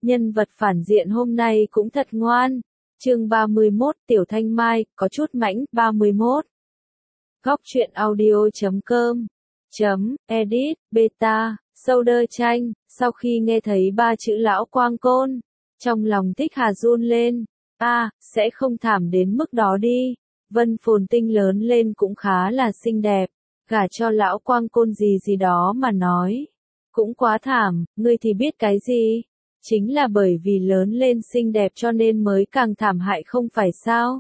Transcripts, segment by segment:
Nhân vật phản diện hôm nay cũng thật ngoan. Chương 31, Tiểu Thanh Mai, có chút mãnh, 31. Góc truyện audio.com .edit, beta, Solder tranh, sau khi nghe thấy ba chữ lão quang côn, trong lòng Thích Hà run lên, sẽ không thảm đến mức đó đi, Vân Phồn Tinh lớn lên cũng khá là xinh đẹp, gả cho lão quang côn gì gì đó mà nói, cũng quá thảm, ngươi thì biết cái gì, chính là bởi vì lớn lên xinh đẹp cho nên mới càng thảm hại không phải sao?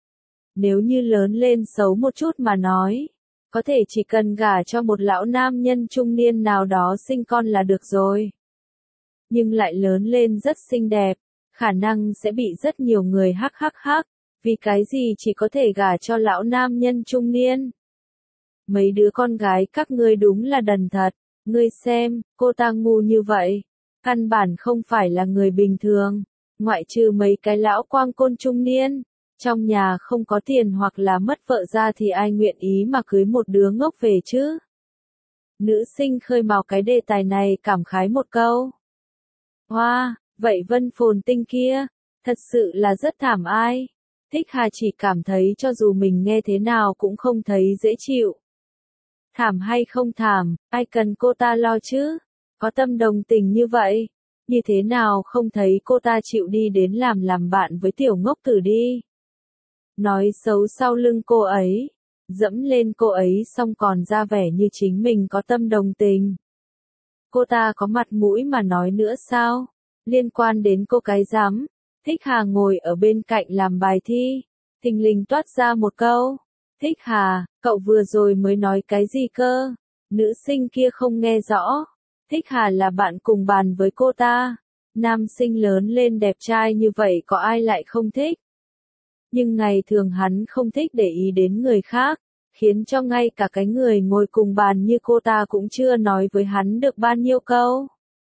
Nếu như lớn lên xấu một chút mà nói, có thể chỉ cần gả cho một lão nam nhân trung niên nào đó sinh con là được rồi. Nhưng lại lớn lên rất xinh đẹp, khả năng sẽ bị rất nhiều người hắc, vì cái gì chỉ có thể gả cho lão nam nhân trung niên. Mấy đứa con gái các ngươi đúng là đần thật, ngươi xem, cô ta ngu như vậy, căn bản không phải là người bình thường, ngoại trừ mấy cái lão quang côn trung niên. Trong nhà không có tiền hoặc là mất vợ ra thì ai nguyện ý mà cưới một đứa ngốc về chứ? Nữ sinh khơi mào cái đề tài này cảm khái một câu. Hoa, vậy Vân Phồn Tinh kia, thật sự là rất thảm ai? Thích Hà chỉ cảm thấy cho dù mình nghe thế nào cũng không thấy dễ chịu. Thảm hay không thảm, ai cần cô ta lo chứ? Có tâm đồng tình như vậy, như thế nào không thấy cô ta chịu đi đến làm bạn với tiểu ngốc tử đi? Nói xấu sau lưng cô ấy, dẫm lên cô ấy xong còn ra vẻ như chính mình có tâm đồng tình. Cô ta có mặt mũi mà nói nữa sao? Liên quan đến cô cái rắm, Thích Hà ngồi ở bên cạnh làm bài thi, thình lình toát ra một câu. Thích Hà, cậu vừa rồi mới nói cái gì cơ? Nữ sinh kia không nghe rõ. Thích Hà là bạn cùng bàn với cô ta. Nam sinh lớn lên đẹp trai như vậy có ai lại không thích? Nhưng ngày thường hắn không thích để ý đến người khác, khiến cho ngay cả cái người ngồi cùng bàn như cô ta cũng chưa nói với hắn được bao nhiêu câu.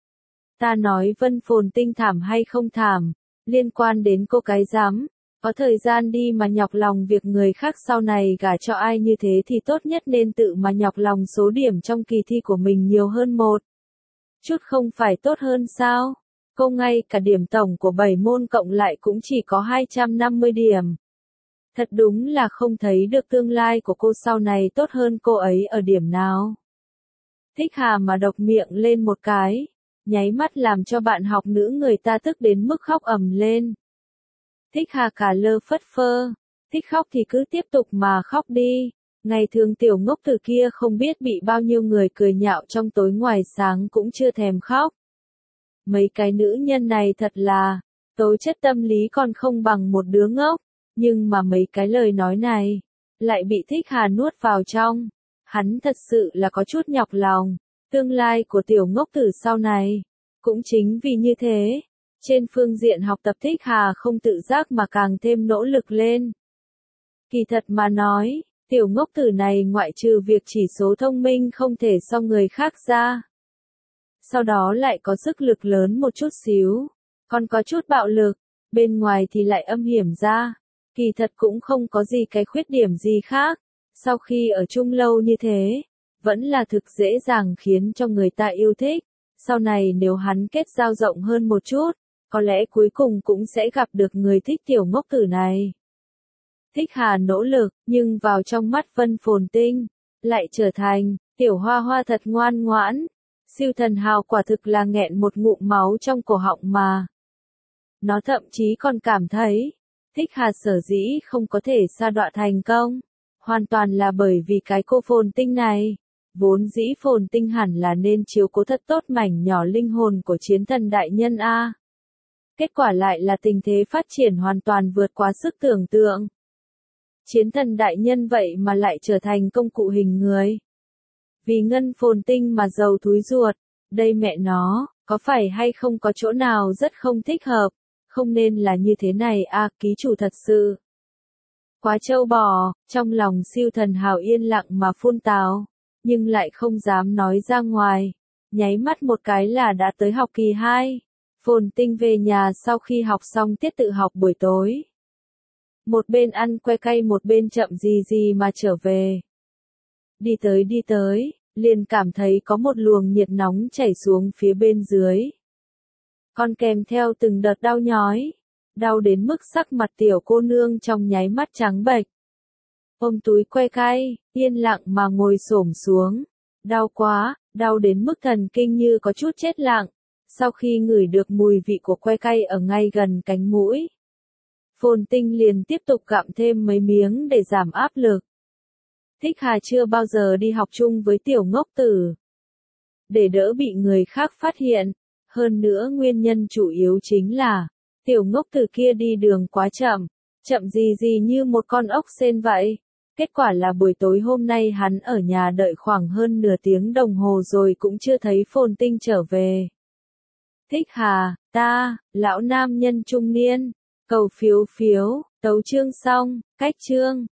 Ta nói Vân Phồn Tinh thảm hay không thảm, liên quan đến cô cái rắm, có thời gian đi mà nhọc lòng việc người khác sau này gả cho ai như thế thì tốt nhất nên tự mà nhọc lòng số điểm trong kỳ thi của mình nhiều hơn một chút không phải tốt hơn sao? Cô ngay cả điểm tổng của 7 môn cộng lại cũng chỉ có 250 điểm. Thật đúng là không thấy được tương lai của cô sau này tốt hơn cô ấy ở điểm nào. Thích Hà mà độc miệng lên một cái, nháy mắt làm cho bạn học nữ người ta tức đến mức khóc ầm lên. Thích Hà cả lơ phất phơ, thích khóc thì cứ tiếp tục mà khóc đi. Ngày thường tiểu ngốc từ kia không biết bị bao nhiêu người cười nhạo trong tối ngoài sáng cũng chưa thèm khóc. Mấy cái nữ nhân này thật là, tố chất tâm lý còn không bằng một đứa ngốc, nhưng mà mấy cái lời nói này, lại bị Thích Hà nuốt vào trong. Hắn thật sự là có chút nhọc lòng, tương lai của tiểu ngốc tử sau này. Cũng chính vì như thế, trên phương diện học tập Thích Hà không tự giác mà càng thêm nỗ lực lên. Kỳ thật mà nói, tiểu ngốc tử này ngoại trừ việc chỉ số thông minh không thể so người khác ra. Sau đó lại có sức lực lớn một chút xíu, còn có chút bạo lực, bên ngoài thì lại âm hiểm ra. Kỳ thật cũng không có gì cái khuyết điểm gì khác, sau khi ở chung lâu như thế, vẫn là thực dễ dàng khiến cho người ta yêu thích. Sau này nếu hắn kết giao rộng hơn một chút, có lẽ cuối cùng cũng sẽ gặp được người thích tiểu ngốc tử này. Thích Hà nỗ lực, nhưng vào trong mắt Vân Phồn Tinh, lại trở thành, tiểu hoa hoa thật ngoan ngoãn. Siêu thần hào quả thực là nghẹn một ngụm máu trong cổ họng mà. Nó thậm chí còn cảm thấy, Thích Hà sở dĩ không có thể sa đọa thành công, hoàn toàn là bởi vì cái cô Phồn Tinh này. Vốn dĩ Phồn Tinh hẳn là nên chiếu cố thật tốt mảnh nhỏ linh hồn của chiến thần đại nhân a. Kết quả lại là tình thế phát triển hoàn toàn vượt quá sức tưởng tượng. Chiến thần đại nhân vậy mà lại trở thành công cụ hình người. Vì Ngân Phồn Tinh mà giàu thúi ruột, đây mẹ nó, có phải hay không có chỗ nào rất không thích hợp, không nên là như thế này ký chủ thật sự. Quá trâu bò, trong lòng siêu thần hào yên lặng mà phun tào, nhưng lại không dám nói ra ngoài, nháy mắt một cái là đã tới học kỳ 2. Phồn Tinh về nhà sau khi học xong tiết tự học buổi tối. Một bên ăn que cay một bên chậm gì gì mà trở về. Đi tới, liền cảm thấy có một luồng nhiệt nóng chảy xuống phía bên dưới. còn kèm theo từng đợt đau nhói. Đau đến mức sắc mặt tiểu cô nương trong nháy mắt trắng bệch. Ôm túi que cay, yên lặng mà ngồi xổm xuống. Đau quá, đau đến mức thần kinh như có chút chết lặng. Sau khi ngửi được mùi vị của que cay ở ngay gần cánh mũi, Phồn Tinh liền tiếp tục gặm thêm mấy miếng để giảm áp lực. Thích Hà chưa bao giờ đi học chung với tiểu ngốc tử. Để đỡ bị người khác phát hiện, hơn nữa nguyên nhân chủ yếu chính là, tiểu ngốc tử kia đi đường quá chậm, chậm gì như một con ốc sên vậy. Kết quả là buổi tối hôm nay hắn ở nhà đợi khoảng hơn nửa tiếng đồng hồ rồi cũng chưa thấy Phồn Tinh trở về. Thích Hà, ta, lão nam nhân trung niên, cầu phiếu phiếu, tấu chương xong, cách chương.